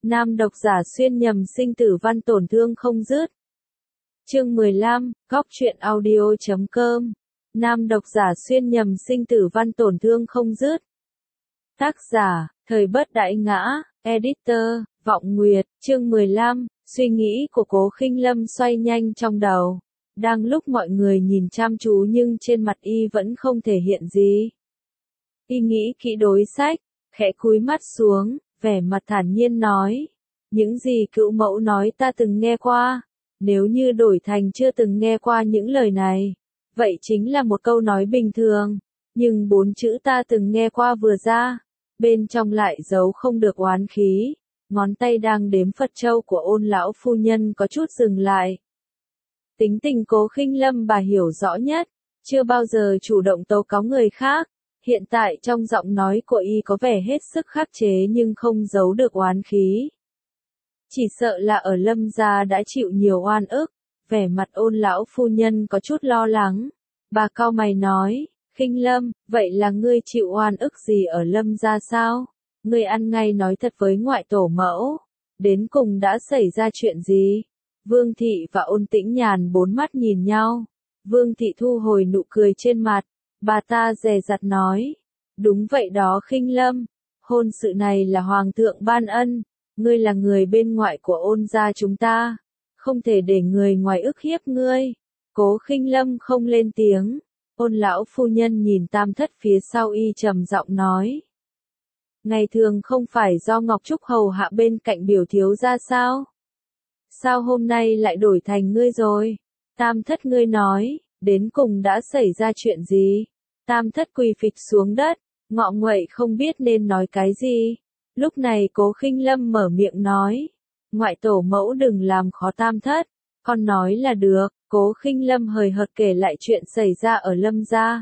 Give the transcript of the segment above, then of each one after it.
Nam độc giả xuyên nhầm sinh tử văn tổn thương không dứt. Chương 15, góc truyện audio.com. Nam độc giả xuyên nhầm sinh tử văn tổn thương không dứt. Tác giả, thời bất đại ngã, editor, Vọng Nguyệt. Chương 15, suy nghĩ của Cố Khinh Lâm xoay nhanh trong đầu. Đang lúc mọi người nhìn chăm chú nhưng trên mặt y vẫn không thể hiện gì. Y nghĩ kỹ đối sách, khẽ cúi mắt xuống, vẻ mặt thản nhiên nói. Những gì cữu mẫu nói ta từng nghe qua. Nếu như đổi thành chưa từng nghe qua những lời này, vậy chính là một câu nói bình thường. Nhưng 4 chữ ta từng nghe qua vừa ra, bên trong lại giấu không được oán khí. Ngón tay đang đếm Phật châu của Ôn lão phu nhân có chút dừng lại. Tính tình Cố Khinh Lâm bà hiểu rõ nhất, chưa bao giờ chủ động tố cáo người khác. Hiện tại trong giọng nói của y có vẻ hết sức khắc chế nhưng không giấu được oán khí. Chỉ sợ là ở Lâm gia đã chịu nhiều oan ức. Vẻ mặt Ôn lão phu nhân có chút lo lắng. Bà cau mày nói, Khinh Lâm, vậy là ngươi chịu oan ức gì ở Lâm gia sao? Ngươi ăn ngay nói thật với ngoại tổ mẫu. Đến cùng đã xảy ra chuyện gì? Vương Thị và Ôn Tĩnh Nhàn bốn mắt nhìn nhau. Vương Thị thu hồi nụ cười trên mặt. Bà ta dè dặt nói. Đúng vậy đó Khinh Lâm. Hôn sự này là Hoàng thượng ban ân. Ngươi là người bên ngoại của Ôn gia chúng ta. Không thể để người ngoài ức hiếp ngươi. Cố Khinh Lâm không lên tiếng. Ôn lão phu nhân nhìn Tam Thất phía sau y trầm giọng nói. Ngày thường không phải do Ngọc Trúc hầu hạ bên cạnh biểu thiếu gia sao? Sao hôm nay lại đổi thành ngươi rồi? Tam Thất ngươi nói, đến cùng đã xảy ra chuyện gì? Tam Thất quỳ phịch xuống đất, ngọ nguậy không biết nên nói cái gì. Lúc này Cố Khinh Lâm mở miệng nói. Ngoại tổ mẫu đừng làm khó Tam Thất, con nói là được. Cố Khinh Lâm hời hợt kể lại chuyện xảy ra ở Lâm gia.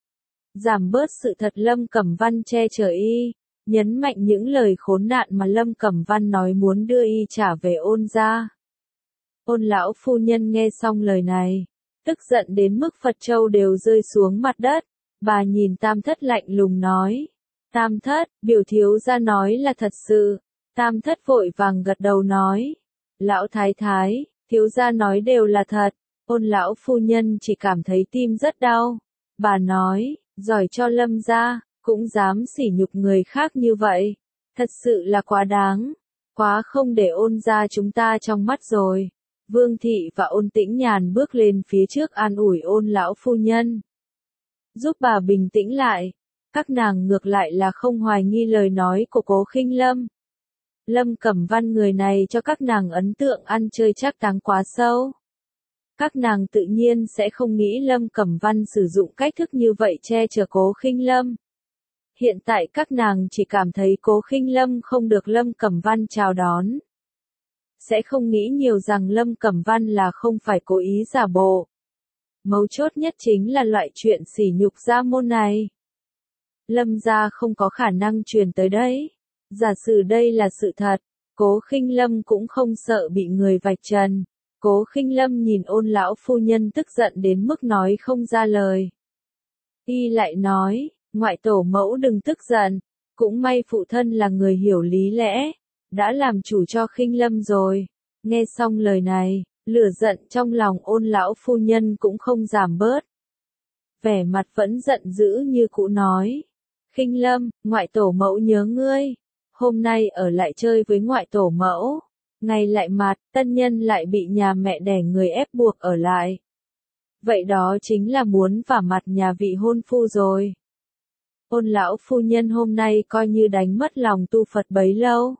Giảm bớt sự thật Lâm Cẩm Văn che chở y, nhấn mạnh những lời khốn nạn mà Lâm Cẩm Văn nói muốn đưa y trả về Ôn gia. Ôn lão phu nhân nghe xong lời này, tức giận đến mức Phật châu đều rơi xuống mặt đất. Bà nhìn Tam Thất lạnh lùng nói. Tam Thất, biểu thiếu gia nói là thật sự. Tam Thất vội vàng gật đầu nói. Lão thái thái, thiếu gia nói đều là thật. Ôn lão phu nhân chỉ cảm thấy tim rất đau. Bà nói, giỏi cho Lâm gia, cũng dám sỉ nhục người khác như vậy. Thật sự là quá đáng. Quá không để Ôn gia chúng ta trong mắt rồi. Vương Thị và Ôn Tĩnh Nhàn bước lên phía trước an ủi Ôn lão phu nhân. Giúp bà bình tĩnh lại. Các nàng ngược lại là không hoài nghi lời nói của Cố Khinh Lâm. Lâm Cẩm Văn người này cho các nàng ấn tượng ăn chơi trác táng quá sâu. Các nàng tự nhiên sẽ không nghĩ Lâm Cẩm Văn sử dụng cách thức như vậy che chở Cố Khinh Lâm. Hiện tại các nàng chỉ cảm thấy Cố Khinh Lâm không được Lâm Cẩm Văn chào đón. Sẽ không nghĩ nhiều rằng Lâm Cẩm Văn là không phải cố ý giả bộ. Mấu chốt nhất chính là loại chuyện sỉ nhục gia môn này. Lâm gia không có khả năng truyền tới đấy. Giả sử đây là sự thật, Cố Khinh Lâm cũng không sợ bị người vạch trần. Cố Khinh Lâm nhìn Ôn lão phu nhân tức giận đến mức nói không ra lời. Y lại nói, ngoại tổ mẫu đừng tức giận, cũng may phụ thân là người hiểu lý lẽ, đã làm chủ cho Khinh Lâm rồi. Nghe xong lời này, lửa giận trong lòng Ôn lão phu nhân cũng không giảm bớt. Vẻ mặt vẫn giận dữ như cũ nói. Khinh Lâm, ngoại tổ mẫu nhớ ngươi. Hôm nay ở lại chơi với ngoại tổ mẫu. Ngày lại mặt, tân nhân lại bị nhà mẹ đẻ người ép buộc ở lại. Vậy đó chính là muốn vả mặt nhà vị hôn phu rồi. Ôn lão phu nhân hôm nay coi như đánh mất lòng tu Phật bấy lâu.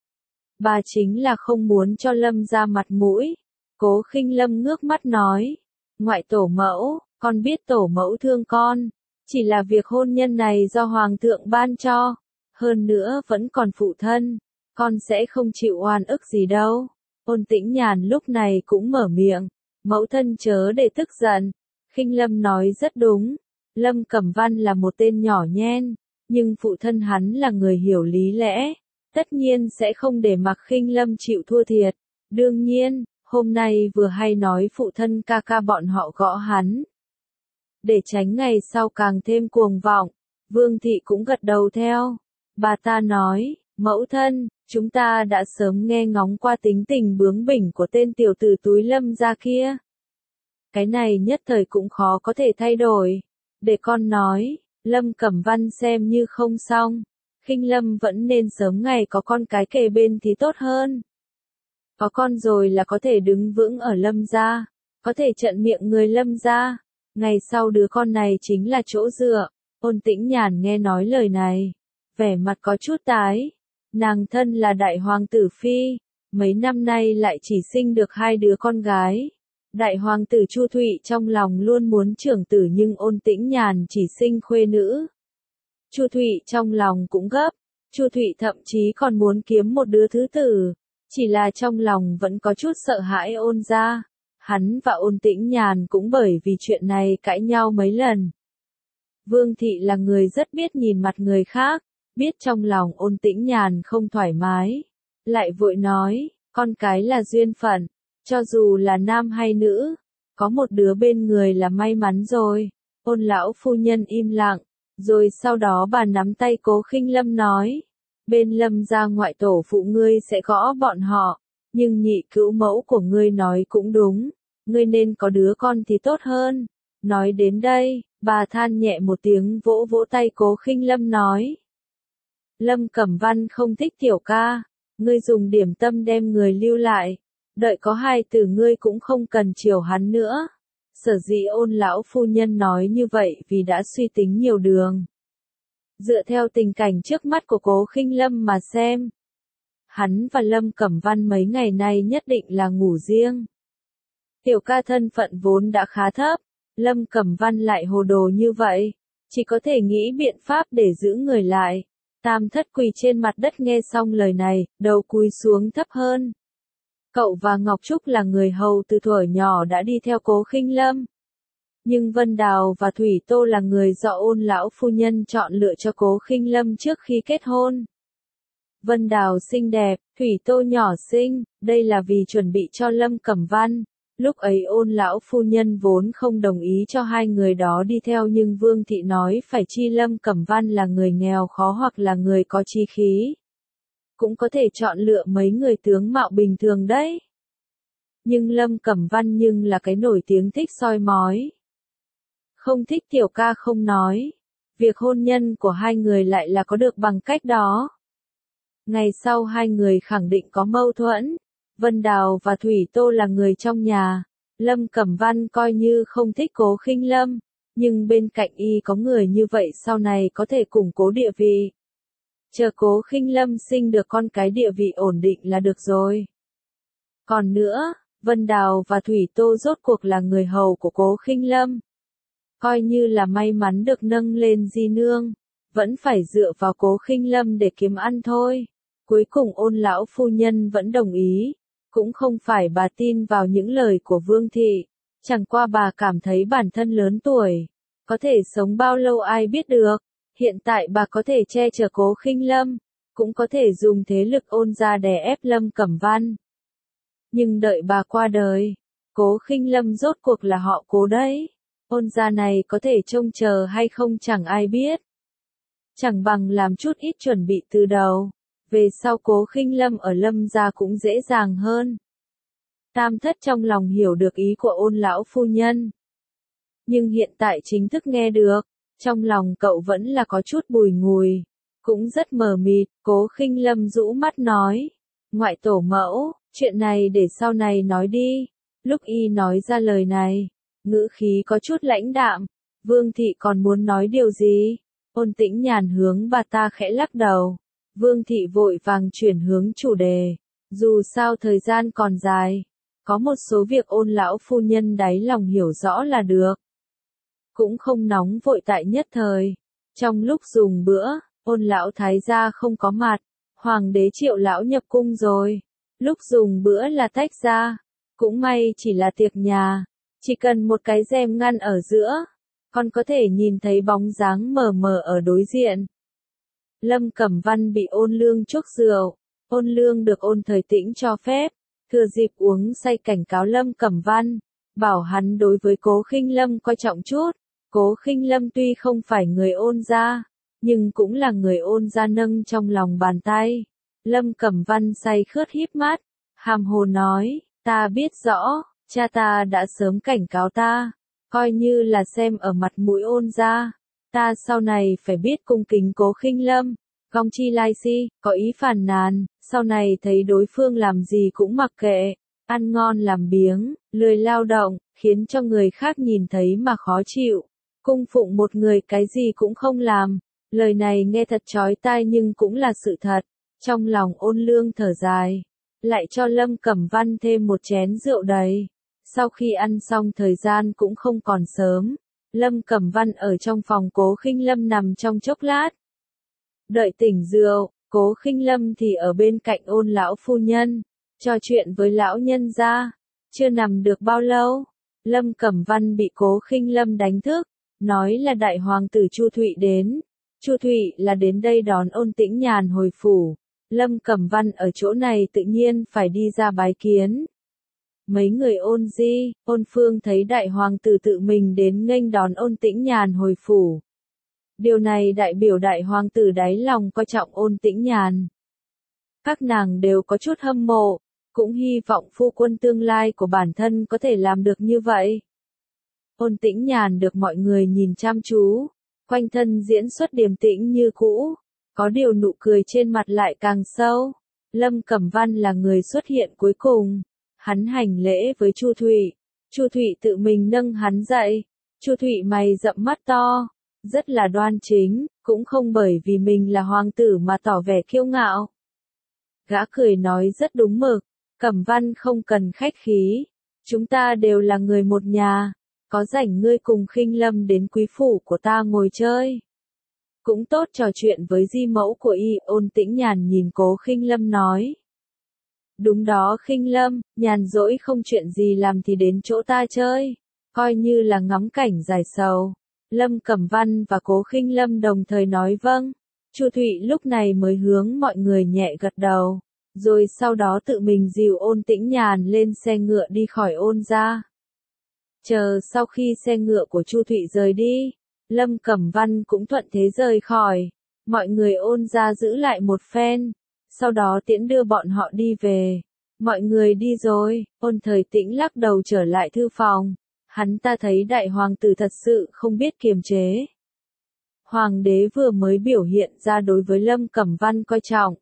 Bà chính là không muốn cho Lâm ra mặt mũi. Cố Khinh Lâm ngước mắt nói. Ngoại tổ mẫu, con biết tổ mẫu thương con. Chỉ là việc hôn nhân này do Hoàng thượng ban cho. Hơn nữa vẫn còn phụ thân. Con sẽ không chịu oan ức gì đâu. Ôn Tĩnh Nhàn lúc này cũng mở miệng. Mẫu thân chớ để tức giận. Khinh Lâm nói rất đúng. Lâm Cẩm Văn là một tên nhỏ nhen. Nhưng phụ thân hắn là người hiểu lý lẽ. Tất nhiên sẽ không để mặc Khinh Lâm chịu thua thiệt. Đương nhiên, hôm nay vừa hay nói phụ thân ca ca bọn họ gõ hắn. Để tránh ngày sau càng thêm cuồng vọng, Vương Thị cũng gật đầu theo. Bà ta nói, mẫu thân, Chúng ta đã sớm nghe ngóng qua tính tình bướng bỉnh của tên tiểu tử túi Lâm gia kia. Cái này nhất thời cũng khó có thể thay đổi. Để con nói, Lâm Cẩm Văn xem như không xong. Khinh Lâm vẫn nên sớm ngày có con cái kề bên thì tốt hơn. Có con rồi là có thể đứng vững ở Lâm gia, có thể trợn miệng người Lâm gia. Ngày sau đứa con này chính là chỗ dựa. Ôn Tĩnh Nhàn nghe nói lời này, vẻ mặt có chút tái. Nàng thân là đại hoàng tử phi, mấy năm nay lại chỉ sinh được 2 đứa con gái. Đại hoàng tử Chu Thụy trong lòng luôn muốn trưởng tử nhưng Ôn Tĩnh Nhàn chỉ sinh khuê nữ. Chu Thụy trong lòng cũng gấp, Chu Thụy thậm chí còn muốn kiếm một đứa thứ tử, chỉ là trong lòng vẫn có chút sợ hãi Ôn gia. Hắn và Ôn Tĩnh Nhàn cũng bởi vì chuyện này cãi nhau mấy lần. Vương thị là người rất biết nhìn mặt người khác, biết trong lòng Ôn Tĩnh Nhàn không thoải mái, lại vội nói, con cái là duyên phận, cho dù là nam hay nữ, có một đứa bên người là may mắn rồi. Ôn lão phu nhân im lặng, rồi sau đó bà nắm tay Cố Khinh Lâm nói, bên Lâm gia ngoại tổ phụ ngươi sẽ gõ bọn họ, nhưng nhị cữu mẫu của ngươi nói cũng đúng, ngươi nên có đứa con thì tốt hơn. Nói đến đây, bà than nhẹ một tiếng vỗ vỗ tay Cố Khinh Lâm nói, Lâm Cẩm Văn không thích tiểu ca, ngươi dùng điểm tâm đem người lưu lại, đợi có hai tử ngươi cũng không cần chiều hắn nữa. Sở dĩ Ôn lão phu nhân nói như vậy vì đã suy tính nhiều đường. Dựa theo tình cảnh trước mắt của Cố Khinh Lâm mà xem, hắn và Lâm Cẩm Văn mấy ngày nay nhất định là ngủ riêng. Tiểu ca thân phận vốn đã khá thấp, Lâm Cẩm Văn lại hồ đồ như vậy, chỉ có thể nghĩ biện pháp để giữ người lại. Tam thất quỳ trên mặt đất nghe xong lời này, đầu cúi xuống thấp hơn. Cậu và Ngọc Trúc là người hầu từ thuở nhỏ đã đi theo Cố Khinh Lâm. Nhưng Vân Đào và Thủy Tô là người do Ôn lão phu nhân chọn lựa cho Cố Khinh Lâm trước khi kết hôn. Vân Đào xinh đẹp, Thủy Tô nhỏ xinh, đây là vì chuẩn bị cho Lâm Cẩm Văn. Lúc ấy Ôn lão phu nhân vốn không đồng ý cho hai người đó đi theo nhưng Vương thị nói phải chi Lâm Cẩm Văn là người nghèo khó hoặc là người có chí khí. Cũng có thể chọn lựa mấy người tướng mạo bình thường đấy. Nhưng Lâm Cẩm Văn nhưng là cái nổi tiếng thích soi mói. Không thích tiểu ca không nói. Việc hôn nhân của hai người lại là có được bằng cách đó. Ngày sau hai người khẳng định có mâu thuẫn. Vân Đào và Thủy Tô là người trong nhà. Lâm Cẩm Văn coi như không thích Cố Khinh Lâm. Nhưng bên cạnh y có người như vậy sau này có thể củng cố địa vị. Chờ Cố Khinh Lâm sinh được con cái địa vị ổn định là được rồi. Còn nữa, Vân Đào và Thủy Tô rốt cuộc là người hầu của Cố Khinh Lâm. Coi như là may mắn được nâng lên di nương, vẫn phải dựa vào Cố Khinh Lâm để kiếm ăn thôi. Cuối cùng Ôn lão phu nhân vẫn đồng ý, cũng không phải bà tin vào những lời của Vương thị, chẳng qua bà cảm thấy bản thân lớn tuổi, có thể sống bao lâu ai biết được. Hiện tại bà có thể che chở Cố Khinh Lâm, cũng có thể dùng thế lực Ôn gia đè ép Lâm Cẩm Văn. Nhưng đợi bà qua đời, Cố Khinh Lâm rốt cuộc là họ Cố đấy. Ôn gia này có thể trông chờ hay không chẳng ai biết. Chẳng bằng làm chút ít chuẩn bị từ đầu, về sau Cố Khinh Lâm ở Lâm gia cũng dễ dàng hơn. Tam thất trong lòng hiểu được ý của Ôn lão phu nhân. Nhưng hiện tại chính thức nghe được, trong lòng cậu vẫn là có chút bùi ngùi, cũng rất mờ mịt. Cố Khinh Lâm rũ mắt nói, ngoại tổ mẫu, chuyện này để sau này nói đi. Lúc y nói ra lời này, ngữ khí có chút lãnh đạm. Vương thị còn muốn nói điều gì? Ôn Tĩnh Nhàn hướng bà ta khẽ lắc đầu. Vương thị vội vàng chuyển hướng chủ đề. Dù sao thời gian còn dài, có một số việc Ôn lão phu nhân đáy lòng hiểu rõ là được. Cũng không nóng vội tại nhất thời. Trong lúc dùng bữa, Ôn lão thái gia không có mặt, hoàng đế Triệu lão nhập cung rồi. Lúc dùng bữa là tách ra, cũng may chỉ là tiệc nhà, chỉ cần một cái rèm ngăn ở giữa, còn có thể nhìn thấy bóng dáng mờ mờ ở đối diện. Lâm Cẩm Văn bị Ôn Lương chuốc rượu, Ôn Lương được Ôn Thời Tĩnh cho phép, thừa dịp uống say cảnh cáo Lâm Cẩm Văn, bảo hắn đối với Cố Khinh Lâm coi trọng chút. Cố Khinh Lâm tuy không phải người Ôn gia, nhưng cũng là người Ôn gia nâng trong lòng bàn tay. Lâm Cẩm Văn say khướt híp mắt, hàm hồ nói, ta biết rõ, cha ta đã sớm cảnh cáo ta, coi như là xem ở mặt mũi Ôn gia, ta sau này phải biết cung kính Cố Khinh Lâm. Gong Chi Lai Si, có ý phàn nàn, sau này thấy đối phương làm gì cũng mặc kệ, ăn ngon làm biếng, lười lao động, khiến cho người khác nhìn thấy mà khó chịu. Cung phụng một người cái gì cũng không làm, lời này nghe thật chói tai nhưng cũng là sự thật. Trong lòng Ôn Lương thở dài, lại cho Lâm Cẩm Văn thêm một chén rượu đầy. Sau khi ăn xong thời gian cũng không còn sớm, Lâm Cẩm Văn ở trong phòng Cố Khinh Lâm nằm trong chốc lát. Đợi tỉnh rượu, Cố Khinh Lâm thì ở bên cạnh Ôn lão phu nhân, trò chuyện với lão nhân gia. Chưa nằm được bao lâu, Lâm Cẩm Văn bị Cố Khinh Lâm đánh thức, nói là đại hoàng tử Chu Thụy đến. Chu Thụy là đến đây đón Ôn Tĩnh Nhàn hồi phủ. Lâm Cẩm Văn ở chỗ này tự nhiên phải đi ra bái kiến. Mấy người Ôn Di, Ôn Phương thấy đại hoàng tử tự mình đến nghênh đón Ôn Tĩnh Nhàn hồi phủ. Điều này đại biểu đại hoàng tử đáy lòng coi trọng Ôn Tĩnh Nhàn. Các nàng đều có chút hâm mộ, cũng hy vọng phu quân tương lai của bản thân có thể làm được như vậy. Ôn Tĩnh Nhàn được mọi người nhìn chăm chú, quanh thân diễn xuất điềm tĩnh như cũ, có điều nụ cười trên mặt lại càng sâu. Lâm Cẩm Văn là người xuất hiện cuối cùng, hắn hành lễ với Chu Thụy, Chu Thụy tự mình nâng hắn dậy, Chu Thụy mày rậm mắt to, rất là đoan chính, cũng không bởi vì mình là hoàng tử mà tỏ vẻ kiêu ngạo. Gã cười nói rất đúng mực, Cẩm Văn không cần khách khí, chúng ta đều là người một nhà, có rảnh ngươi cùng Khinh Lâm đến quý phủ của ta ngồi chơi. Cũng tốt trò chuyện với di mẫu của y. Ôn Tĩnh Nhàn nhìn Cố Khinh Lâm nói. Đúng đó Khinh Lâm, nhàn rỗi không chuyện gì làm thì đến chỗ ta chơi, coi như là ngắm cảnh giải sầu. Lâm Cẩm Văn và Cố Khinh Lâm đồng thời nói vâng. Chu Thụy lúc này mới hướng mọi người nhẹ gật đầu, rồi sau đó tự mình dìu Ôn Tĩnh Nhàn lên xe ngựa đi khỏi Ôn gia. Chờ sau khi xe ngựa của Chu Thụy rời đi, Lâm Cẩm Văn cũng thuận thế rời khỏi, mọi người Ôn gia giữ lại một phen, sau đó tiễn đưa bọn họ đi về. Mọi người đi rồi, Ôn Thời Tĩnh lắc đầu trở lại thư phòng, hắn ta thấy đại hoàng tử thật sự không biết kiềm chế. Hoàng đế vừa mới biểu hiện ra đối với Lâm Cẩm Văn coi trọng.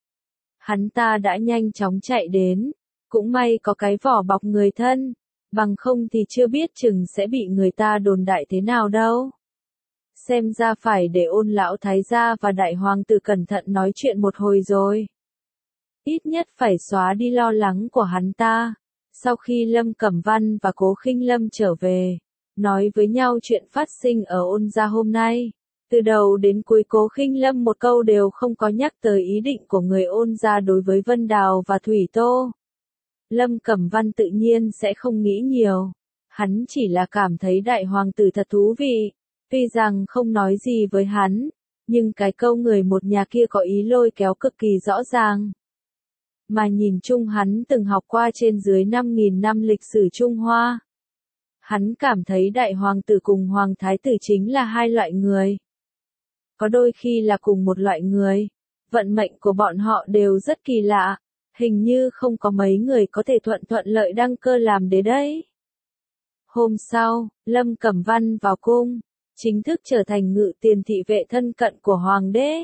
Hắn ta đã nhanh chóng chạy đến, cũng may có cái vỏ bọc người thân, bằng không thì chưa biết chừng sẽ bị người ta đồn đại thế nào đâu. Xem ra phải để Ôn lão thái gia và đại hoàng tử cẩn thận nói chuyện một hồi rồi. Ít nhất phải xóa đi lo lắng của hắn ta. Sau khi Lâm Cẩm Văn và Cố Khinh Lâm trở về, nói với nhau chuyện phát sinh ở Ôn gia hôm nay, từ đầu đến cuối Cố Khinh Lâm một câu đều không có nhắc tới ý định của người Ôn gia đối với Vân Đào và Thủy Tô. Lâm Cẩm Văn tự nhiên sẽ không nghĩ nhiều, hắn chỉ là cảm thấy đại hoàng tử thật thú vị, tuy rằng không nói gì với hắn, nhưng cái câu người một nhà kia có ý lôi kéo cực kỳ rõ ràng. Mà nhìn chung hắn từng học qua trên dưới 5.000 năm lịch sử Trung Hoa. Hắn cảm thấy đại hoàng tử cùng hoàng thái tử chính là hai loại người. Có đôi khi là cùng một loại người, vận mệnh của bọn họ đều rất kỳ lạ, hình như không có mấy người có thể thuận lợi đăng cơ làm đế đấy. Hôm sau, Lâm Cẩm Văn vào cung, chính thức trở thành ngự tiền thị vệ thân cận của hoàng đế.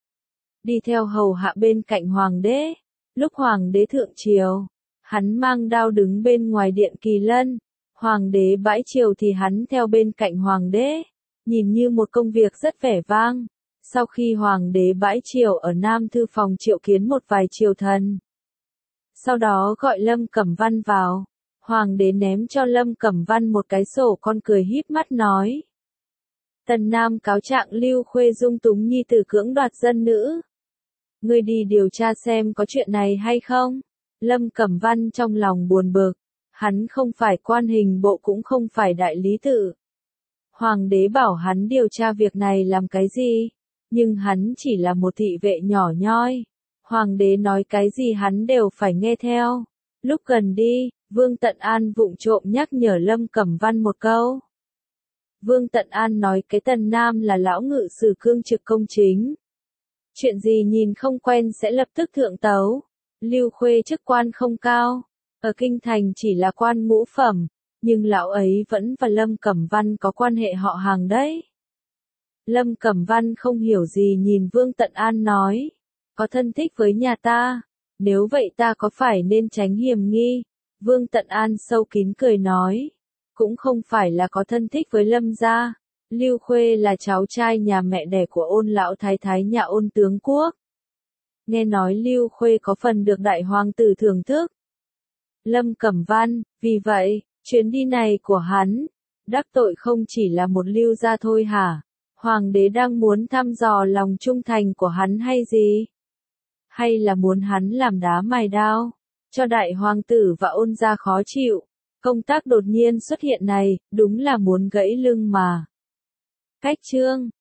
Đi theo hầu hạ bên cạnh hoàng đế. Lúc hoàng đế thượng triều, hắn mang đao đứng bên ngoài điện Kỳ Lân, hoàng đế bãi triều thì hắn theo bên cạnh hoàng đế, nhìn như một công việc rất vẻ vang. Sau khi hoàng đế bãi triều ở Nam Thư phòng triệu kiến một vài triều thần, sau đó gọi Lâm Cẩm Văn vào, hoàng đế ném cho Lâm Cẩm Văn một cái sổ con cười híp mắt nói. Tần Nam cáo trạng Lưu Khuê dung túng nhi tử cưỡng đoạt dân nữ. Ngươi đi điều tra xem có chuyện này hay không? Lâm Cẩm Văn trong lòng buồn bực, hắn không phải quan hình bộ cũng không phải đại lý tự. Hoàng đế bảo hắn điều tra việc này làm cái gì? Nhưng hắn chỉ là một thị vệ nhỏ nhoi. Hoàng đế nói cái gì hắn đều phải nghe theo. Lúc gần đi, Vương Tận An vụng trộm nhắc nhở Lâm Cẩm Văn một câu. Vương Tận An nói cái Tần Nam là lão ngự sử cương trực công chính. Chuyện gì nhìn không quen sẽ lập tức thượng tấu. Lưu Khuê chức quan không cao, ở kinh thành chỉ là quan ngũ phẩm, nhưng lão ấy vẫn và Lâm Cẩm Văn có quan hệ họ hàng đấy. Lâm Cẩm Văn không hiểu gì nhìn Vương Tận An nói, có thân thích với nhà ta, nếu vậy ta có phải nên tránh hiểm nghi? Vương Tận An sâu kín cười nói, cũng không phải là có thân thích với Lâm gia. Lưu Khuê là cháu trai nhà mẹ đẻ của Ôn lão thái thái nhà Ôn tướng quốc. Nghe nói Lưu Khuê có phần được đại hoàng tử thưởng thức. Lâm Cẩm Văn, vì vậy, chuyến đi này của hắn, đắc tội không chỉ là một Lưu gia thôi hả? Hoàng đế đang muốn thăm dò lòng trung thành của hắn hay gì? Hay là muốn hắn làm đá mài đao, cho đại hoàng tử và Ôn gia khó chịu? Công tác đột nhiên xuất hiện này, đúng là muốn gãy lưng mà. Cách chương